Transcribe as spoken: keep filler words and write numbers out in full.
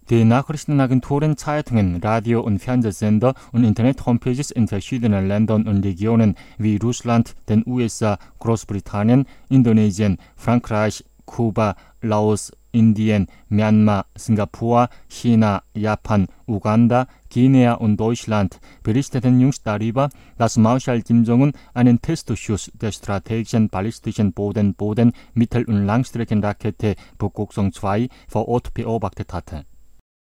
Die Nachrichtenagenturen Zeitungen, Radio- und Fernsehsender und Internet-Homepages in verschiedenen Ländern und Regionen wie Russland, den U S A, Großbritannien, Indonesien, Frankreich, Kuba, Laos, Indien, Myanmar, Singapur, China, Japan, Uganda, Guinea und Deutschland berichteten jüngst darüber, dass Marschall Kim Jong-un einen Testschuss der strategischen ballistischen Boden-Boden-, Mittel- und Langstreckenrakete Bokgukseong zwei vor Ort beobachtet hatte.